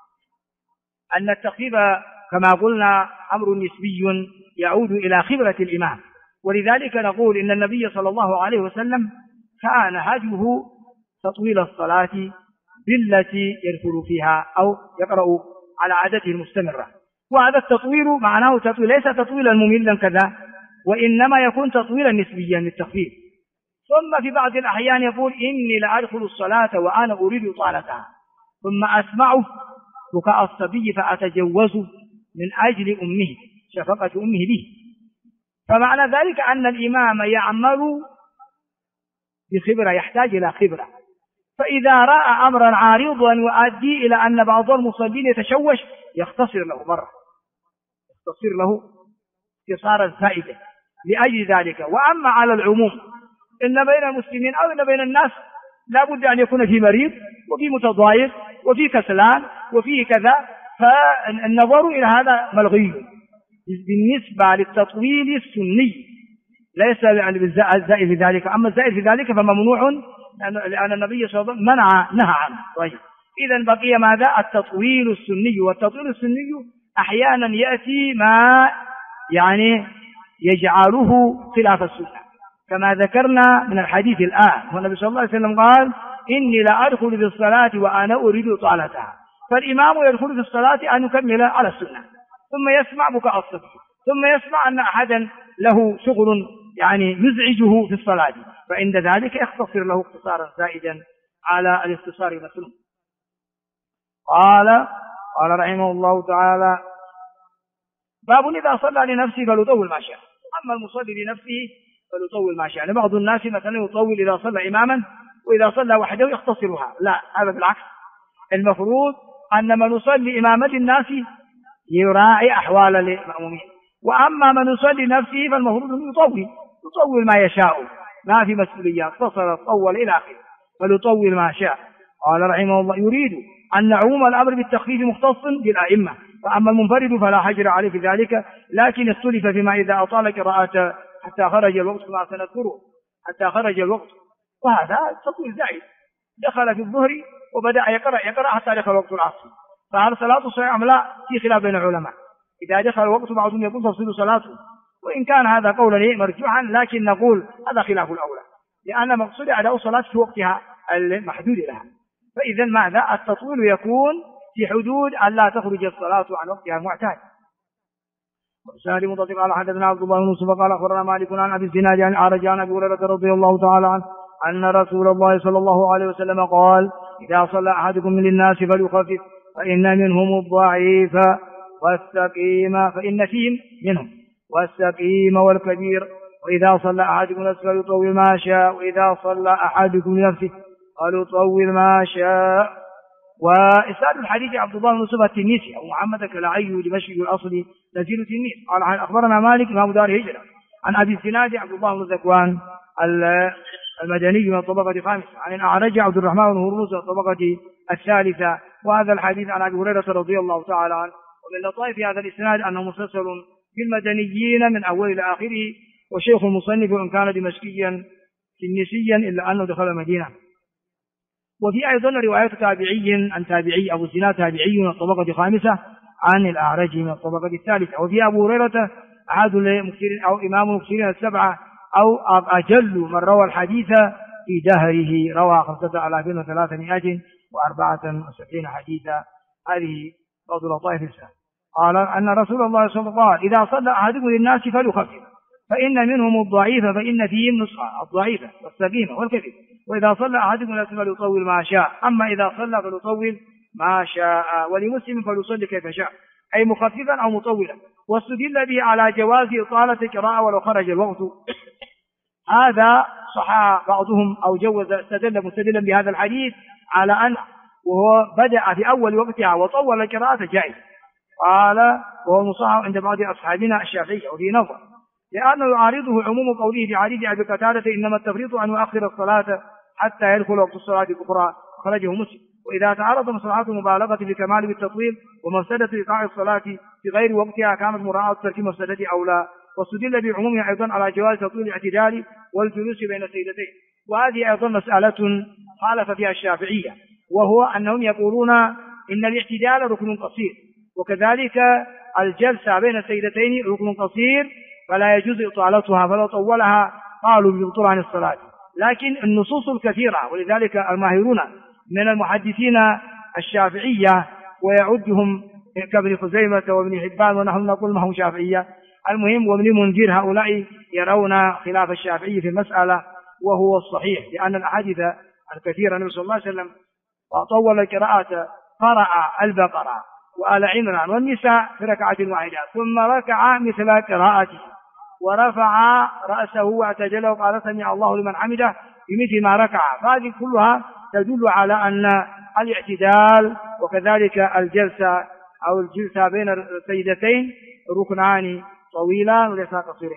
Speaker 1: أن التخفيف كما قلنا أمر نسبي يعود إلى خبرة الإمام، ولذلك نقول إن النبي صلى الله عليه وسلم كان هديه تطويل الصلاة بالتي يدخل فيها أو يقرأ على عادته المستمرة. وهذا التطويل معناه تطويل ليس تطويلا مملا كذا، وإنما يكون تطويلا نسبيا للتخفيف. ثم في بعض الأحيان يقول: إني لأدخل الصلاة وأنا أريد طالتها، ثم أسمع بكاء الصبي فأتجوز من أجل أمه، شفقة أمه به. فمعنى ذلك أن الإمام يعمل بخبرة، يحتاج إلى خبرة. فإذا رأى أمرا عارضا يؤدي إلى أن بعض المصلين يتشوش يختصر له مرة، يختصر له اختصارا زائدا لأجل ذلك. وأما على العموم إن بين المسلمين أو إن بين الناس لا بد أن يكون في مريض وفي متضايق وفي كسلان وفي كذا، فالنظر إلى هذا ملغي. بالنسبة للتطويل السني ليس الزائد في ذلك، أما الزائد في ذلك فممنوع، لأن النبي صلى الله عليه وسلم نهى عنه. طيب، إذن بقي ماذا؟ التطويل السني. والتطويل السني أحيانا يأتي ما يعني يجعله خلاف السنة، كما ذكرنا من الحديث الآن. والنبي صلى الله عليه وسلم قال: إني لا أدخل في الصلاة وأنا أريد طالتها. فالإمام يدخل في الصلاة أن يكمل على السنة، ثم يسمع بكاء الصبي، ثم يسمع أن أحدا له شغل يعني يزعجه في الصلاة، فعند ذلك يختصر له اختصارا زائدا على الاختصار المسلوم. قال رحمه الله تعالى: باب إذا صلى لنفسه فليطول ما شاء. أما المصلي لنفسه فليطول ما شاء. يعني بعض الناس مثلا يطول إذا صلى إماما، وإذا صلى وحده يختصرها. لا، هذا بالعكس. المفروض أن من يصلي إمامة الناس يراعي أحوال المأمومين، وأما من يصلي نفسه فالمفروض أن يطول ما يشاء، ما في مسؤوليات، اختصر طول إلى آخره، فليطول ما شاء. قال رحمه الله: يريد أن عموم الأمر بالتخفيف مختص بالأئمة، فأما المنفرد فلا حجر عليه في ذلك، لكن اختلف فيما إذا أطال قراءة حتى خرج الوقت، كما سنذكره، حتى خرج الوقت، وهذا تطويل زائد. دخل في الظهر وبدأ يقرأ حتى دخل وقت العصر، فهل صلاته صحيحة أم لا؟ في خلاف بين العلماء. إذا دخل الوقت بعضهم يقول تفصيل صلاته، وإن كان هذا قولا مرجوحا، لكن نقول هذا خلاف الأولى، لأن مقصود أداء الصلاة في وقتها المحدود لها. فإذا ماذا؟ التطويل يكون في حدود أن لا تخرج الصلاة عن وقتها المعتاد. وسهل مطلق قال: حدثنا عبد الله بن يوسف قال أخبرنا مالك عن أبي الزناد عن الأعرج عن أبي هريرة رضي الله تعالى عنه أن رسول الله صلى الله عليه وسلم قال: إذا صلى أحدكم من الناس فليخفف، فإن منهم الضعيف والسقيم، فإن فيهم منهم والسقيم والكبير، وإذا صلى أحدكم نفسه فليطول ما شاء، وإذا صلى أحدكم لنفسه فليطول ما شاء. وإسناد الحديث عبد الله بن يوسف التنيسي أو محمد كلاعي دمشق الأصلي نزيل التنيس قال: أخبرنا مالك إمام دار هجرة عن أبي الزناد عبد الله بن ذكوان المدني من الطبقة الخامسة. عن الأعرج عبد الرحمن بن هرمز من الطبقة الثالثة. وهذا الحديث عن أبي هريرة رضي الله تعالى عنه. ومن لطائف هذا الإسناد أنه مسلسل بالمدنيين من أول إلى آخره. وشيخ المصنف وإن كان دمشقيا تنسيا إلا أنه دخل المدينة. وفي أيضا رواية تابعي عن تابعي أبو الزناد تابعي من الطبقة الخامسة عن الأعرج من الطبقة الثالثة. وفي أبو هريرة أحد المكثرين أو إمام المكثرين السبعة أو أجل من روى الحديث في دهره، روى 5374 حديثا. هذه بعض لطائف الإسلام. قال أن رسول الله صلى الله عليه وسلم إذا صلى أحدكم للناس فليخفف فإن منهم الضعيف فإن فيهم نسخة الضعيفة والسقيمة والكبير. وإذا صلى أحدكم للناس فليطول ما شاء، أما إذا صلى فليطول ما شاء. ولمسلم فليصلي كيف شاء، أي مخففا أو مطولا. واستدل به على جواز إطالة القراءة ولو خرج الوقت. هذا صح بعضهم أو جوز مستدلا بهذا الحديث على أن وهو بدأ في أول وقتها وطول القراءة جائز. قال وهو مصحح عند بعض أصحابنا الشافعية. وفي نظر لأنه يعارضه عموم قوله في حديث أبي قتادة إنما التفريط أن يؤخر الصلاة حتى يدخل وقت الصلاة الأخرى، خرجه مسلم. وإذا تعارض مصلحة المبالغة في الكمال بالتطويل ومفسدة إيقاع الصلاة في غير وقتها كانت مراعاة ترك مفسدة أو لا. واستدل بعمومها أيضا على جواز تطويل الاعتدال والجلوس بين السيدتين. وهذه أيضا مسألة خالف فيها الشافعية، وهو أنهم يقولون إن الاعتدال ركن قصير، وكذلك الجلسة بين السيدتين ركن قصير فلا يجوز إطالتها، فلو طولها قالوا بيبطل عن الصلاة. لكن النصوص الكثيرة، ولذلك الماهرون من المحدثين الشافعية ويعدهم كابن خزيمة وابن حبان ونحن نقول ما هو شافعية، المهم وابن منذر، هؤلاء يرون خلاف الشافعي في المسألة وهو الصحيح، لأن الأحاديث الكثيرة النبي صلى الله عليه وسلم وطول القراءة، قرأ البقرة وآل عمران والنساء في ركعة واحدة ثم ركع مثل قراءته ورفع رأسه واعتجل وقال سمع الله لمن حمده بمثل ما ركع. فهذه كلها تدل على أن الاعتدال وكذلك الجلسة بين السيدتين ركنان طويلان وليس قصيرين.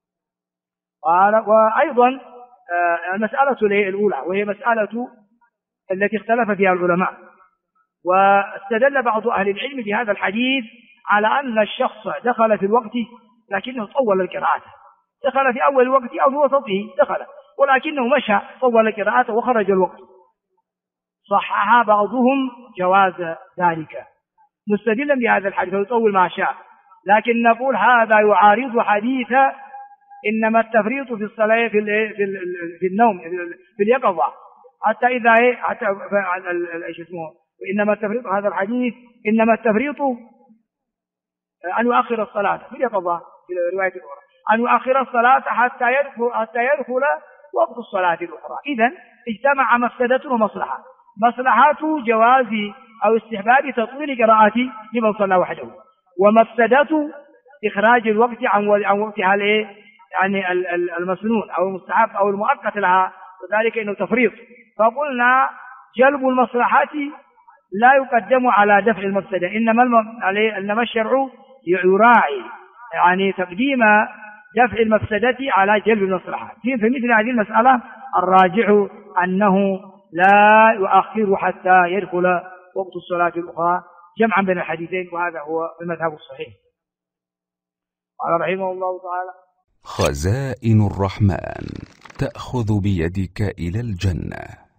Speaker 1: وأيضا المسألة الأولى وهي مسألة التي اختلف فيها العلماء، واستدل بعض أهل العلم بهذا الحديث على أن الشخص دخل في الوقت لكنه طول القراءة، دخل في أول الوقت أو في وسطه دخل ولكنه مشى طول القراءة وخرج الوقت. صحح بعضهم جواز ذلك مستدلا بهذا الحديث ويطول ما شاء، لكن نقول هذا يعارض حديث إنما التفريط في الصلاة في النوم في اليقظة حتى إذا حتى ايش اسمه إنما التفريط هذا الحديث إنما التفريط أن يؤخر الصلاة في اليقظة في الرواية الأخرى أن يؤخر الصلاة حتى يدخل وقت الصلاة الأخرى. إذن اجتمع مفسدة ومصلحة، مصلحة جواز أو استحباب تطويل قراءة لمن صلى وحده، ومفسدة إخراج الوقت عن وقتها يعني المسنون أو المستحب أو المؤقت لها، وذلك إنه تفريط. فقلنا جلب المصلحة لا يقدم على دفع المفسدة، إنما الشرع يراعي يعني تقديم دفع المفسدة على جلب المصلحة. في مثل هذه المسألة الراجح أنه لا يؤخر حتى يدخل وقت الصلاة الأخرى جمعا بين الحديثين، وهذا هو المذهب الصحيح. قال رحمه الله تعالى:
Speaker 2: خزائن الرحمن تأخذ بيدك إلى الجنة.